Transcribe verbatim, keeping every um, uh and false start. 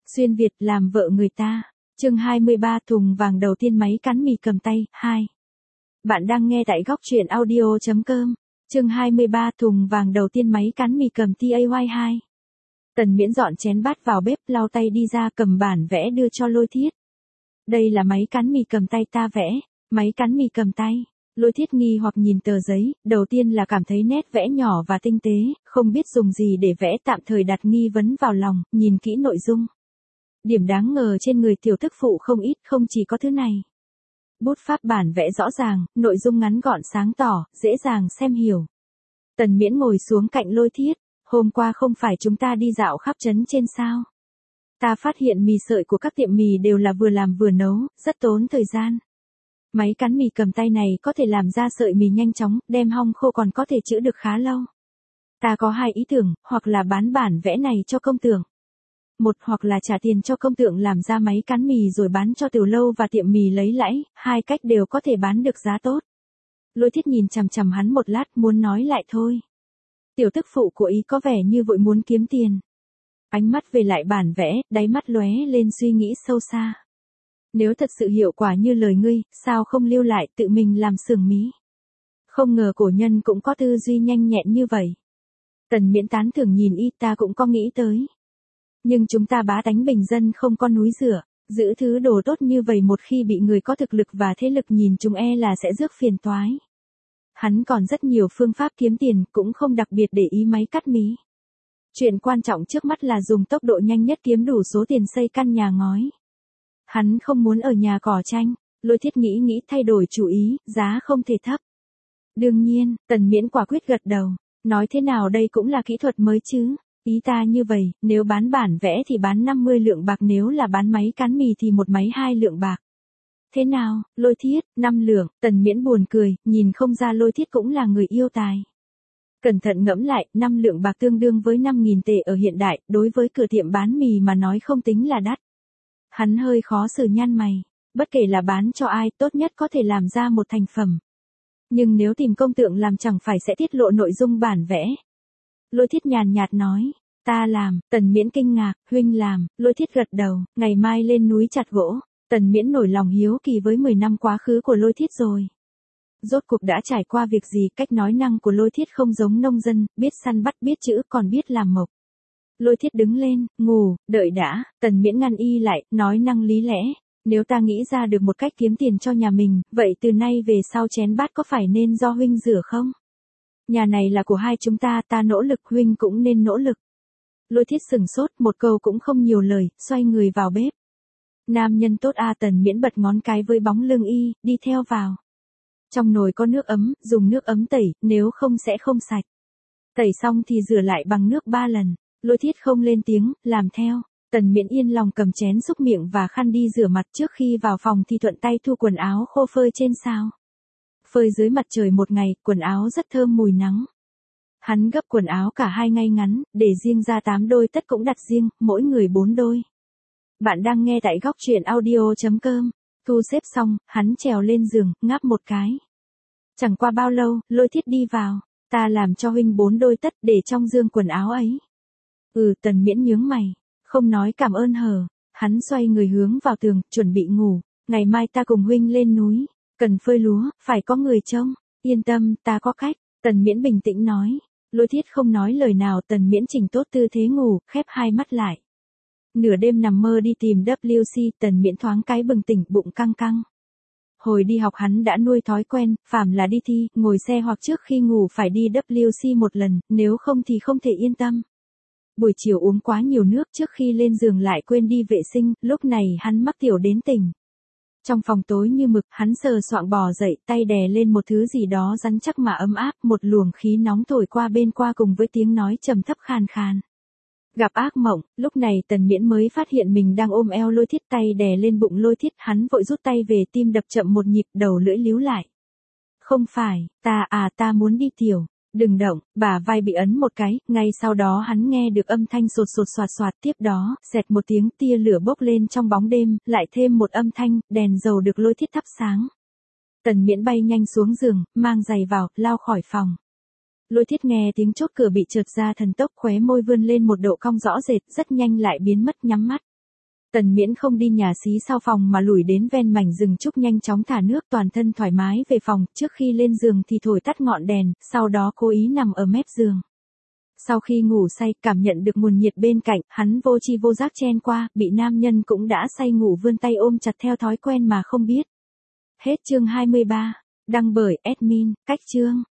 Xuyên Việt làm vợ người ta. Chương hai mươi ba thùng vàng đầu tiên máy cán mì cầm tay, hai. Bạn đang nghe tại góc truyện audio chấm com. Chương hai mươi ba thùng vàng đầu tiên máy cán mì cầm tay hai. Tần Miễn dọn chén bát vào bếp, lau tay đi ra cầm bản vẽ đưa cho Lôi Thiết. Đây là máy cán mì cầm tay ta vẽ, máy cán mì cầm tay. Lôi Thiết nghi hoặc nhìn tờ giấy, đầu tiên là cảm thấy nét vẽ nhỏ và tinh tế, không biết dùng gì để vẽ, tạm thời đặt nghi vấn vào lòng, nhìn kỹ nội dung. Điểm đáng ngờ trên người tiểu tức phụ không ít, không chỉ có thứ này. Bút pháp bản vẽ rõ ràng, nội dung ngắn gọn sáng tỏ, dễ dàng xem hiểu. Tần Miễn ngồi xuống cạnh Lôi Thiết, hôm qua không phải chúng ta đi dạo khắp trấn trên sao? Ta phát hiện mì sợi của các tiệm mì đều là vừa làm vừa nấu, rất tốn thời gian. Máy cán mì cầm tay này có thể làm ra sợi mì nhanh chóng, đem hong khô còn có thể trữ được khá lâu. Ta có hai ý tưởng, hoặc là bán bản vẽ này cho công tượng. Một hoặc là trả tiền cho công tượng làm ra máy cán mì rồi bán cho tiểu lâu và tiệm mì lấy lãi, hai cách đều có thể bán được giá tốt. Lôi Thiết nhìn chằm chằm hắn một lát, muốn nói lại thôi. Tiểu tức phụ của ý có vẻ như vội muốn kiếm tiền. Ánh mắt về lại bản vẽ, đáy mắt lóe lên suy nghĩ sâu xa. Nếu thật sự hiệu quả như lời ngươi, sao không lưu lại tự mình làm xưởng mí? Không ngờ cổ nhân cũng có tư duy nhanh nhẹn như vậy. Tần Miễn tán thưởng nhìn y, ta cũng có nghĩ tới. Nhưng chúng ta bá tánh bình dân không có núi rửa, giữ thứ đồ tốt như vậy một khi bị người có thực lực và thế lực nhìn chúng e là sẽ rước phiền toái. Hắn còn rất nhiều phương pháp kiếm tiền, cũng không đặc biệt để ý máy cắt mí. Chuyện quan trọng trước mắt là dùng tốc độ nhanh nhất kiếm đủ số tiền xây căn nhà ngói. Hắn không muốn ở nhà cỏ tranh. Lôi Thiết nghĩ nghĩ thay đổi chủ ý, giá không thể thấp. Đương nhiên, Tần Miễn quả quyết gật đầu. Nói thế nào đây cũng là kỹ thuật mới chứ. Ý ta như vậy, nếu bán bản vẽ thì bán năm mươi lượng bạc, nếu là bán máy cán mì thì một máy hai lượng bạc. Thế nào, Lôi Thiết, năm lượng, Tần Miễn buồn cười, nhìn không ra Lôi Thiết cũng là người yêu tài. Cẩn thận ngẫm lại, năm lượng bạc tương đương với năm nghìn tệ ở hiện đại, đối với cửa tiệm bán mì mà nói không tính là đắt. Hắn hơi khó xử nhăn mày, bất kể là bán cho ai, tốt nhất có thể làm ra một thành phẩm. Nhưng nếu tìm công tượng làm chẳng phải sẽ tiết lộ nội dung bản vẽ. Lôi Thiết nhàn nhạt nói, ta làm. Tần Miễn kinh ngạc, huynh làm. Lôi Thiết gật đầu, ngày mai lên núi chặt gỗ. Tần Miễn nổi lòng hiếu kỳ với mười năm quá khứ của Lôi Thiết rồi. Rốt cuộc đã trải qua việc gì, cách nói năng của Lôi Thiết không giống nông dân, biết săn bắt biết chữ còn biết làm mộc. Lôi Thiết đứng lên, ngủ, đợi đã. Tần Miễn ngăn y lại, nói năng lý lẽ. Nếu ta nghĩ ra được một cách kiếm tiền cho nhà mình, vậy từ nay về sau chén bát có phải nên do huynh rửa không? Nhà này là của hai chúng ta, ta nỗ lực huynh cũng nên nỗ lực. Lôi Thiết sừng sốt, một câu cũng không nhiều lời, xoay người vào bếp. Nam nhân tốt a. Tần Miễn bật ngón cái với bóng lưng y, đi theo vào. Trong nồi có nước ấm, dùng nước ấm tẩy, nếu không sẽ không sạch. Tẩy xong thì rửa lại bằng nước ba lần. Lôi Thiết không lên tiếng, làm theo. Tần Miễn yên lòng cầm chén xúc miệng và khăn đi rửa mặt, trước khi vào phòng thì thuận tay thu quần áo khô phơi trên sao. Phơi dưới mặt trời một ngày, quần áo rất thơm mùi nắng. Hắn gấp quần áo cả hai ngay ngắn, để riêng ra tám đôi tất cũng đặt riêng, mỗi người bốn đôi. Bạn đang nghe tại góc truyện audio chấm com. Thu xếp xong, hắn trèo lên giường, ngáp một cái. Chẳng qua bao lâu, Lôi Thiết đi vào. Ta làm cho huynh bốn đôi tất để trong giường quần áo ấy. Ừ. Tần Miễn nhướng mày, không nói cảm ơn hờ. Hắn xoay người hướng vào tường, chuẩn bị ngủ. Ngày mai ta cùng huynh lên núi. Cần phơi lúa, phải có người trông. Yên tâm, ta có cách. Tần Miễn bình tĩnh nói. Lôi Thiết không nói lời nào. Tần Miễn chỉnh tốt tư thế ngủ, khép hai mắt lại. Nửa đêm nằm mơ đi tìm W C, Tần Miễn thoáng cái bừng tỉnh, bụng căng căng. Hồi đi học hắn đã nuôi thói quen, phàm là đi thi, ngồi xe hoặc trước khi ngủ phải đi W C một lần, nếu không thì không thể yên tâm. Buổi chiều uống quá nhiều nước, trước khi lên giường lại quên đi vệ sinh, lúc này hắn mắc tiểu đến tỉnh. Trong phòng tối như mực, hắn sờ soạng bò dậy, tay đè lên một thứ gì đó rắn chắc mà ấm áp, một luồng khí nóng thổi qua bên qua cùng với tiếng nói trầm thấp khàn khàn. Gặp ác mộng, lúc này Tần Miễn mới phát hiện mình đang ôm eo Lôi Thiết, tay đè lên bụng Lôi Thiết, hắn vội rút tay về, tim đập chậm một nhịp, đầu lưỡi líu lại. Không phải, ta à ta muốn đi tiểu. Đừng động. Bả vai bị ấn một cái, ngay sau đó hắn nghe được âm thanh sột sột soạt soạt, tiếp đó, xẹt một tiếng, tia lửa bốc lên trong bóng đêm, lại thêm một âm thanh, đèn dầu được Lôi Thiết thắp sáng. Tần Miễn bay nhanh xuống giường, mang giày vào, lao khỏi phòng. Lôi Thiết nghe tiếng chốt cửa bị trượt ra thần tốc, khóe môi vươn lên một độ cong rõ rệt, rất nhanh lại biến mất, nhắm mắt. Tần Miễn không đi nhà xí sau phòng mà lủi đến ven mảnh rừng trúc nhanh chóng thả nước toàn thân thoải mái về phòng, trước khi lên giường thì thổi tắt ngọn đèn, sau đó cố ý nằm ở mép giường. Sau khi ngủ say, cảm nhận được nguồn nhiệt bên cạnh, hắn vô tri vô giác chen qua, bị nam nhân cũng đã say ngủ vươn tay ôm chặt theo thói quen mà không biết. Hết chương hai mươi ba, đăng bởi admin, cách chương.